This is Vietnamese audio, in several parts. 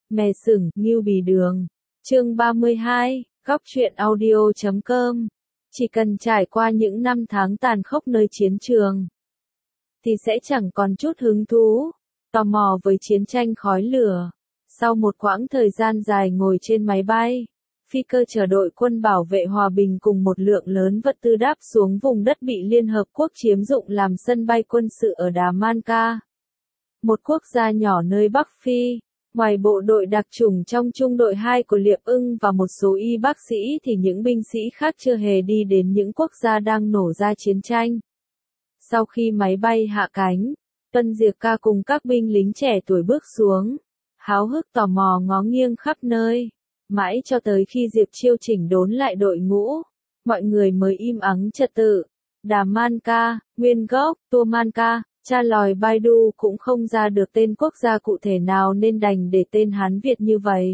Mè sừng, Ngưu Bì Đường. Chương 32, góc truyện audio.com. Chỉ cần trải qua những năm tháng tàn khốc nơi chiến trường, thì sẽ chẳng còn chút hứng thú, tò mò với chiến tranh khói lửa. Sau một quãng thời gian dài ngồi trên máy bay, phi cơ chở đội quân bảo vệ hòa bình cùng một lượng lớn vật tư đáp xuống vùng đất bị Liên Hợp Quốc chiếm dụng làm sân bay quân sự ở Damanca, một quốc gia nhỏ nơi Bắc Phi. Ngoài bộ đội đặc chủng trong trung đội 2 của Liệp Ưng và một số y bác sĩ thì những binh sĩ khác chưa hề đi đến những quốc gia đang nổ ra chiến tranh. Sau khi máy bay hạ cánh, Tuân Diệc Ca cùng các binh lính trẻ tuổi bước xuống, háo hức tò mò ngó nghiêng khắp nơi, mãi cho tới khi Diệp Chiêu chỉnh đốn lại đội ngũ, mọi người mới im ắng trật tự. Damanca, nguyên gốc, Tuamanca. Tra lòi Baidu cũng không ra được tên quốc gia cụ thể nào nên đành để tên Hán Việt như vậy.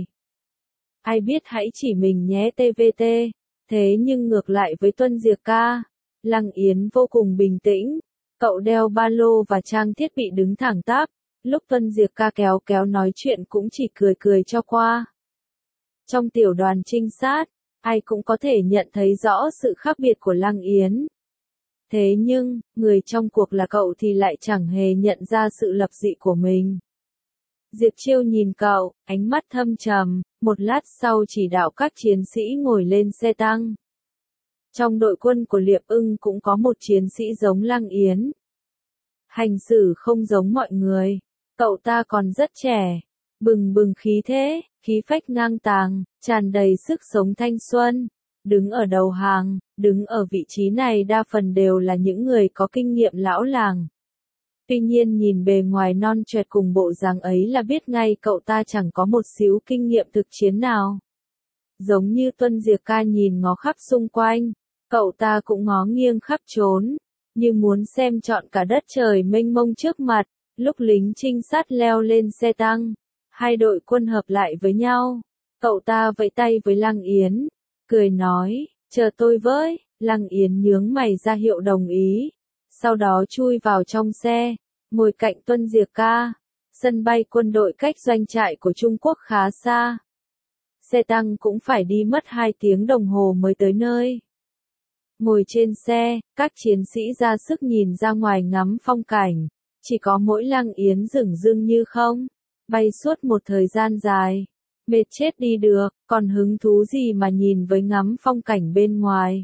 Ai biết hãy chỉ mình nhé TVT. Thế nhưng ngược lại với Tuân Diệc Ca, Lăng Yến vô cùng bình tĩnh. Cậu đeo ba lô và trang thiết bị đứng thẳng tắp. Lúc Tuân Diệc Ca kéo kéo nói chuyện cũng chỉ cười cười cho qua. Trong tiểu đoàn trinh sát, ai cũng có thể nhận thấy rõ sự khác biệt của Lăng Yến. Thế nhưng, người trong cuộc là cậu thì lại chẳng hề nhận ra sự lập dị của mình. Diệp Chiêu nhìn cậu, ánh mắt thâm trầm, một lát sau chỉ đạo các chiến sĩ ngồi lên xe tăng. Trong đội quân của Liệp Ưng cũng có một chiến sĩ giống Lăng Yến. Hành xử không giống mọi người, cậu ta còn rất trẻ, bừng bừng khí thế, khí phách ngang tàng, tràn đầy sức sống thanh xuân. Đứng ở đầu hàng, đứng ở vị trí này đa phần đều là những người có kinh nghiệm lão làng. Tuy nhiên nhìn bề ngoài non choẹt cùng bộ dáng ấy là biết ngay cậu ta chẳng có một xíu kinh nghiệm thực chiến nào. Giống như Tuân Diệc Ca nhìn ngó khắp xung quanh, cậu ta cũng ngó nghiêng khắp trốn, như muốn xem trọn cả đất trời mênh mông trước mặt. Lúc lính trinh sát leo lên xe tăng, hai đội quân hợp lại với nhau, cậu ta vẫy tay với Lăng Yến, cười nói, chờ tôi với. Lăng Yến nhướng mày ra hiệu đồng ý, sau đó chui vào trong xe, ngồi cạnh Tuân Diệc Ca. Sân bay quân đội cách doanh trại của Trung Quốc khá xa. Xe tăng cũng phải đi mất 2 tiếng đồng hồ mới tới nơi. Ngồi trên xe, các chiến sĩ ra sức nhìn ra ngoài ngắm phong cảnh, chỉ có mỗi Lăng Yến dửng dưng như không, bay suốt một thời gian dài. Mệt chết đi được, còn hứng thú gì mà nhìn với ngắm phong cảnh bên ngoài.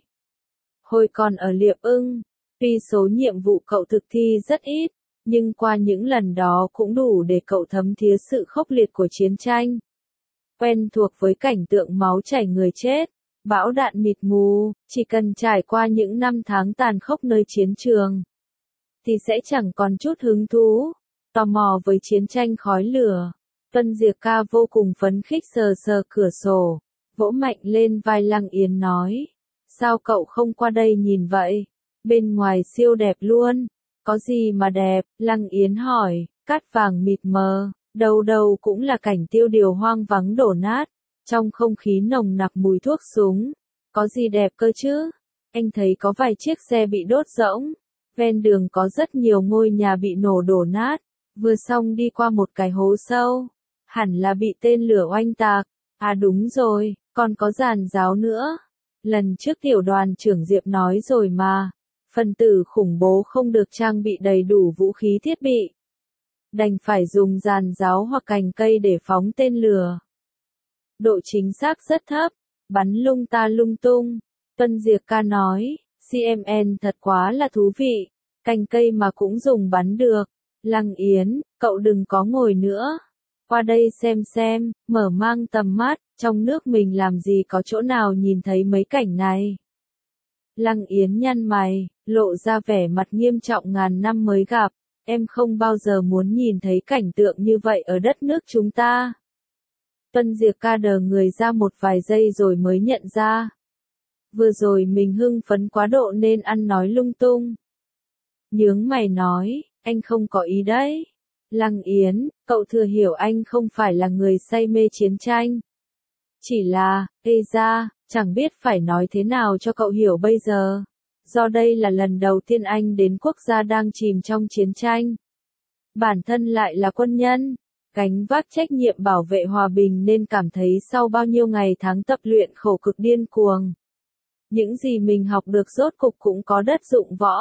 Hồi còn ở Liệp Ưng, tuy số nhiệm vụ cậu thực thi rất ít, nhưng qua những lần đó cũng đủ để cậu thấm thía sự khốc liệt của chiến tranh. Quen thuộc với cảnh tượng máu chảy người chết, bão đạn mịt mù, chỉ cần trải qua những năm tháng tàn khốc nơi chiến trường, thì sẽ chẳng còn chút hứng thú, tò mò với chiến tranh khói lửa. Tuân Diệc Ca vô cùng phấn khích sờ sờ cửa sổ, vỗ mạnh lên vai Lăng Yến nói, sao cậu không qua đây nhìn vậy, bên ngoài siêu đẹp luôn. Có gì mà đẹp, Lăng Yến hỏi, cát vàng mịt mờ, đâu đâu cũng là cảnh tiêu điều hoang vắng đổ nát, trong không khí nồng nặc mùi thuốc súng, có gì đẹp cơ chứ, anh thấy có vài chiếc xe bị đốt rỗng, ven đường có rất nhiều ngôi nhà bị nổ đổ nát, vừa xong đi qua một cái hố sâu. Hẳn là bị tên lửa oanh tạc. À đúng rồi, còn có giàn giáo nữa. Lần trước tiểu đoàn trưởng Diệp nói rồi mà. Phần tử khủng bố không được trang bị đầy đủ vũ khí thiết bị. Đành phải dùng giàn giáo hoặc cành cây để phóng tên lửa. Độ chính xác rất thấp, bắn lung ta lung tung. Tuân Diệc Ca nói, CMN thật quá là thú vị. Cành cây mà cũng dùng bắn được. Lăng Yến, cậu đừng có ngồi nữa. Qua đây xem, mở mang tầm mắt, trong nước mình làm gì có chỗ nào nhìn thấy mấy cảnh này. Lăng Yến nhăn mày, lộ ra vẻ mặt nghiêm trọng ngàn năm mới gặp, em không bao giờ muốn nhìn thấy cảnh tượng như vậy ở đất nước chúng ta. Tuân Diệc Ca đờ người ra một vài giây rồi mới nhận ra. Vừa rồi mình hưng phấn quá độ nên ăn nói lung tung. Nhướng mày nói, anh không có ý đấy. Lăng Yến, cậu thừa hiểu anh không phải là người say mê chiến tranh. Chỉ là, chẳng biết phải nói thế nào cho cậu hiểu bây giờ. Do đây là lần đầu tiên anh đến quốc gia đang chìm trong chiến tranh. Bản thân lại là quân nhân, gánh vác trách nhiệm bảo vệ hòa bình nên cảm thấy sau bao nhiêu ngày tháng tập luyện khổ cực điên cuồng. Những gì mình học được rốt cục cũng có đất dụng võ.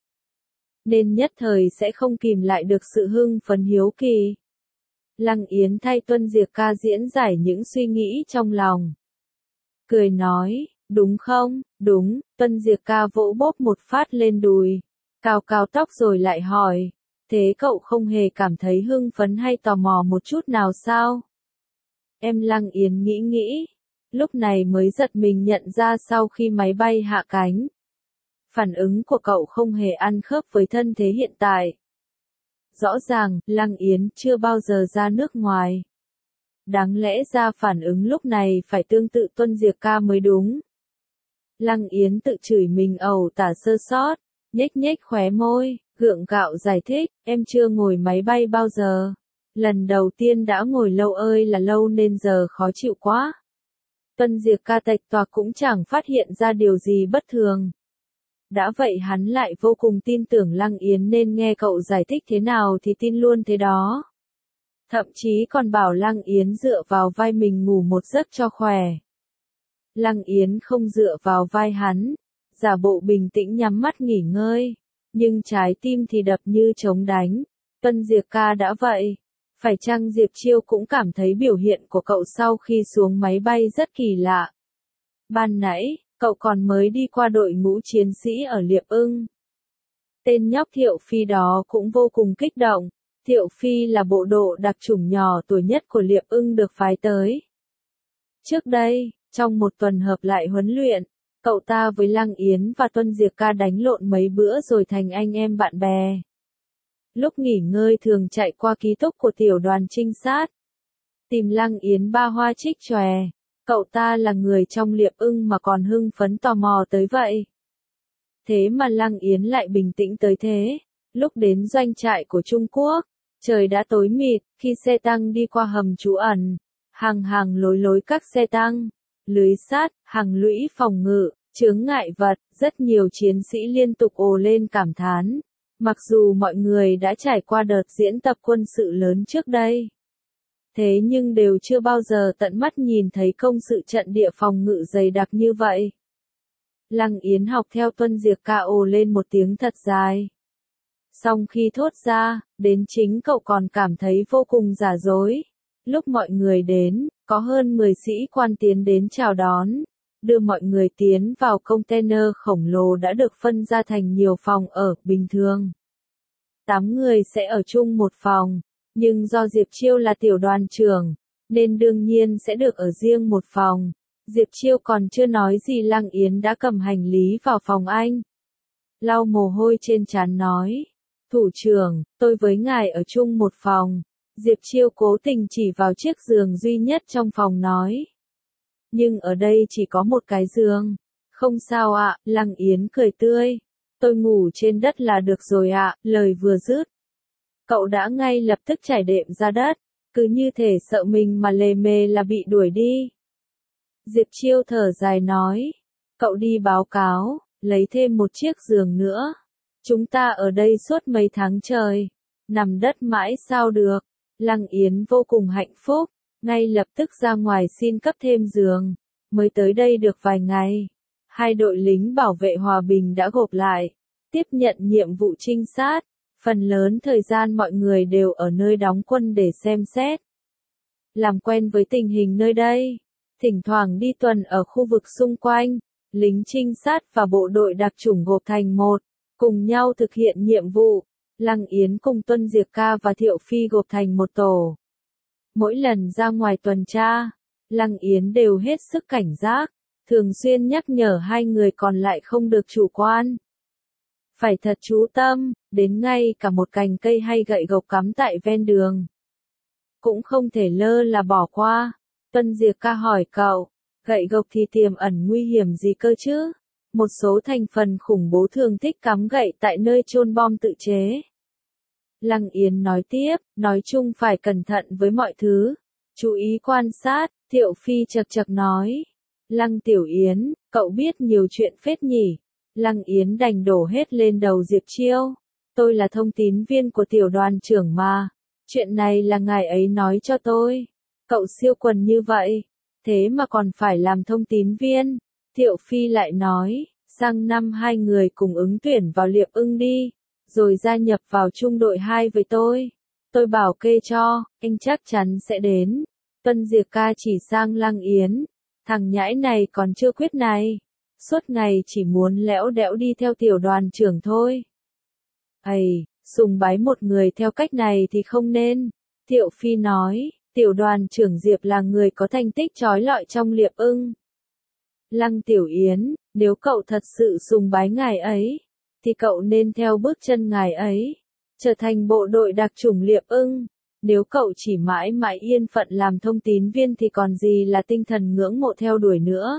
Nên nhất thời sẽ không kìm lại được sự hưng phấn hiếu kỳ. Lăng Yến thay Tuân Diệc Ca diễn giải những suy nghĩ trong lòng. Cười nói, đúng không, đúng, Tuân Diệc Ca vỗ bốp một phát lên đùi, cào cào tóc rồi lại hỏi, thế cậu không hề cảm thấy hưng phấn hay tò mò một chút nào sao? Em Lăng Yến nghĩ, lúc này mới giật mình nhận ra sau khi máy bay hạ cánh. Phản ứng của cậu không hề ăn khớp với thân thế hiện tại. Rõ ràng, Lăng Yến chưa bao giờ ra nước ngoài. Đáng lẽ ra phản ứng lúc này phải tương tự Tuân Diệc Ca mới đúng. Lăng Yến tự chửi mình ẩu tả sơ sót, nhếch nhếch khóe môi, gượng gạo giải thích, em chưa ngồi máy bay bao giờ. Lần đầu tiên đã ngồi lâu ơi là lâu nên giờ khó chịu quá. Tuân Diệc Ca tạch toạc cũng chẳng phát hiện ra điều gì bất thường. Đã vậy hắn lại vô cùng tin tưởng Lăng Yến nên nghe cậu giải thích thế nào thì tin luôn thế đó. Thậm chí còn bảo Lăng Yến dựa vào vai mình ngủ một giấc cho khỏe. Lăng Yến không dựa vào vai hắn, giả bộ bình tĩnh nhắm mắt nghỉ ngơi, nhưng trái tim thì đập như trống đánh. Tuân Diệc Ca đã vậy, phải chăng Diệp Chiêu cũng cảm thấy biểu hiện của cậu sau khi xuống máy bay rất kỳ lạ. Ban nãy, cậu còn mới đi qua đội ngũ chiến sĩ ở Liệp Ưng. Tên nhóc Thiệu Phi đó cũng vô cùng kích động. Thiệu Phi là bộ độ đặc chủng nhỏ tuổi nhất của Liệp Ưng được phái tới. Trước đây, trong một tuần hợp lại huấn luyện, cậu ta với Lăng Yến và Tuân Diệc Ca đánh lộn mấy bữa rồi thành anh em bạn bè. Lúc nghỉ ngơi thường chạy qua ký túc của tiểu đoàn trinh sát. Tìm Lăng Yến ba hoa trích chòe. Cậu ta là người trong Liệp Ưng mà còn hưng phấn tò mò tới vậy. Thế mà Lăng Yến lại bình tĩnh tới thế. Lúc đến doanh trại của Trung Quốc, trời đã tối mịt, khi xe tăng đi qua hầm trú ẩn, hàng lối các xe tăng, lưới sắt, hàng lũy phòng ngự, chướng ngại vật, rất nhiều chiến sĩ liên tục ồ lên cảm thán. Mặc dù mọi người đã trải qua đợt diễn tập quân sự lớn trước đây, thế nhưng đều chưa bao giờ tận mắt nhìn thấy công sự trận địa phòng ngự dày đặc như vậy. Lăng Yến học theo Tuân Diệc Ca ồ lên một tiếng thật dài. Xong khi thốt ra, đến chính cậu còn cảm thấy vô cùng giả dối. Lúc mọi người đến, có hơn 10 sĩ quan tiến đến chào đón, đưa mọi người tiến vào container khổng lồ đã được phân ra thành nhiều phòng ở, bình thường. 8 người sẽ ở chung một phòng, nhưng do Diệp Chiêu là tiểu đoàn trưởng, nên đương nhiên sẽ được ở riêng một phòng. Diệp Chiêu còn chưa nói gì Lăng Yến đã cầm hành lý vào phòng anh. Lau mồ hôi trên trán nói, thủ trưởng, tôi với ngài ở chung một phòng. Diệp Chiêu cố tình chỉ vào chiếc giường duy nhất trong phòng nói. Nhưng ở đây chỉ có một cái giường. Không sao ạ, Lăng Yến cười tươi. Tôi ngủ trên đất là được rồi ạ, lời vừa dứt. Cậu đã ngay lập tức trải đệm ra đất, cứ như thể sợ mình mà lề mề là bị đuổi đi. Diệp Chiêu thở dài nói, cậu đi báo cáo, lấy thêm một chiếc giường nữa. Chúng ta ở đây suốt mấy tháng trời, nằm đất mãi sao được. Lăng Yến vô cùng hạnh phúc, ngay lập tức ra ngoài xin cấp thêm giường, mới tới đây được vài ngày. Hai đội lính bảo vệ hòa bình đã gộp lại, tiếp nhận nhiệm vụ trinh sát. Phần lớn thời gian mọi người đều ở nơi đóng quân để xem xét, làm quen với tình hình nơi đây. Thỉnh thoảng đi tuần ở khu vực xung quanh, lính trinh sát và bộ đội đặc chủng gộp thành một, cùng nhau thực hiện nhiệm vụ. Lăng Yến cùng Tuân Diệc Ca và Thiệu Phi gộp thành một tổ. Mỗi lần ra ngoài tuần tra, Lăng Yến đều hết sức cảnh giác, thường xuyên nhắc nhở hai người còn lại không được chủ quan. Phải thật chú tâm, đến ngay cả một cành cây hay gậy gộc cắm tại ven đường cũng không thể lơ là bỏ qua. Tuân Diệc Ca hỏi cậu, gậy gộc thì tiềm ẩn nguy hiểm gì cơ chứ? Một số thành phần khủng bố thường thích cắm gậy tại nơi chôn bom tự chế. Lăng Yến nói tiếp, nói chung phải cẩn thận với mọi thứ, chú ý quan sát. Thiệu Phi chật chật nói, Lăng Tiểu Yến, cậu biết nhiều chuyện phết nhỉ? Lăng Yến đành đổ hết lên đầu Diệp Chiêu. Tôi là thông tín viên của tiểu đoàn trưởng mà. Chuyện này là ngài ấy nói cho tôi. Cậu siêu quần như vậy, thế mà còn phải làm thông tín viên. Thiệu Phi lại nói, sang năm hai người cùng ứng tuyển vào Liệp Ưng đi, rồi gia nhập vào trung đội 2 với tôi. Tôi bảo kê cho, anh chắc chắn sẽ đến. Tuân Diệc ca chỉ sang Lăng Yến. Thằng nhãi này còn chưa quyết này. Suốt ngày chỉ muốn lẽo đẽo đi theo tiểu đoàn trưởng thôi. Ây, sùng bái một người theo cách này thì không nên. Thiệu Phi nói, tiểu đoàn trưởng Diệp là người có thành tích chói lọi trong Liệp Ưng. Lăng Tiểu Yến, nếu cậu thật sự sùng bái ngài ấy, thì cậu nên theo bước chân ngài ấy, trở thành bộ đội đặc chủng Liệp Ưng. Nếu cậu chỉ mãi mãi yên phận làm thông tín viên thì còn gì là tinh thần ngưỡng mộ theo đuổi nữa.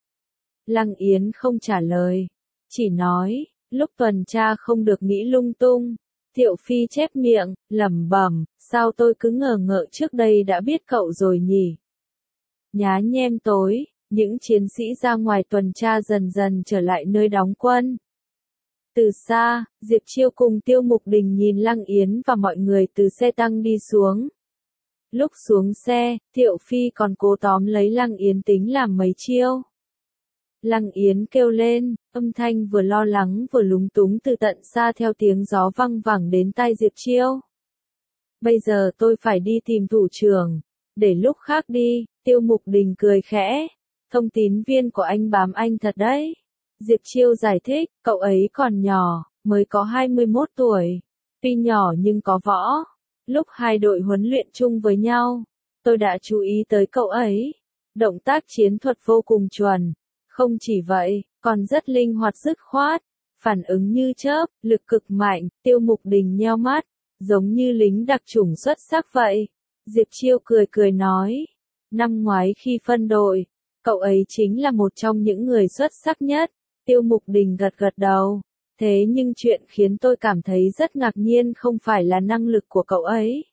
Lăng Yến không trả lời, chỉ nói, lúc tuần tra không được nghĩ lung tung. Thiệu Phi chép miệng, lẩm bẩm, sao tôi cứ ngờ ngợ trước đây đã biết cậu rồi nhỉ? Nhá nhem tối, những chiến sĩ ra ngoài tuần tra dần dần trở lại nơi đóng quân. Từ xa, Diệp Chiêu cùng Tiêu Mục Đình nhìn Lăng Yến và mọi người từ xe tăng đi xuống. Lúc xuống xe, Thiệu Phi còn cố tóm lấy Lăng Yến tính làm mấy chiêu. Lăng Yến kêu lên, âm thanh vừa lo lắng vừa lúng túng từ tận xa theo tiếng gió văng vẳng đến tai Diệp Chiêu. Bây giờ tôi phải đi tìm thủ trưởng, để lúc khác đi. Tiêu Mục Đình cười khẽ, thông tín viên của anh bám anh thật đấy. Diệp Chiêu giải thích, cậu ấy còn nhỏ, mới có 21 tuổi. Tuy nhỏ nhưng có võ. Lúc hai đội huấn luyện chung với nhau, tôi đã chú ý tới cậu ấy. Động tác chiến thuật vô cùng chuẩn. Không chỉ vậy, còn rất linh hoạt dứt khoát. Phản ứng như chớp, lực cực mạnh. Tiêu Mục Đình nheo mắt, giống như lính đặc chủng xuất sắc vậy. Diệp Chiêu cười cười nói, năm ngoái khi phân đội, cậu ấy chính là một trong những người xuất sắc nhất. Tiêu Mục Đình gật gật đầu. Thế nhưng chuyện khiến tôi cảm thấy rất ngạc nhiên không phải là năng lực của cậu ấy.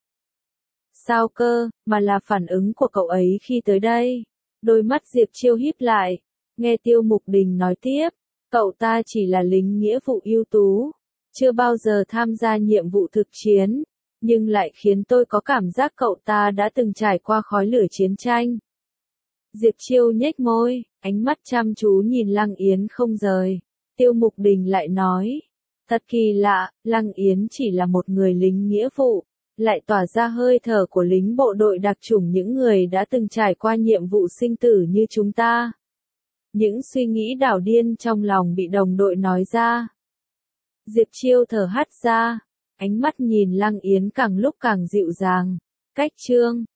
Sao cơ, mà là phản ứng của cậu ấy khi tới đây. Đôi mắt Diệp Chiêu híp lại. Nghe Tiêu Mục Đình nói tiếp, cậu ta chỉ là lính nghĩa vụ ưu tú, chưa bao giờ tham gia nhiệm vụ thực chiến, nhưng lại khiến tôi có cảm giác cậu ta đã từng trải qua khói lửa chiến tranh. Diệp Chiêu nhếch môi, ánh mắt chăm chú nhìn Lăng Yến không rời. Tiêu Mục Đình lại nói, thật kỳ lạ, Lăng Yến chỉ là một người lính nghĩa vụ, lại tỏa ra hơi thở của lính bộ đội đặc chủng, những người đã từng trải qua nhiệm vụ sinh tử như chúng ta. Những suy nghĩ đảo điên trong lòng bị đồng đội nói ra. Diệp Chiêu thở hắt ra, ánh mắt nhìn Lăng Yến càng lúc càng dịu dàng. Cách chương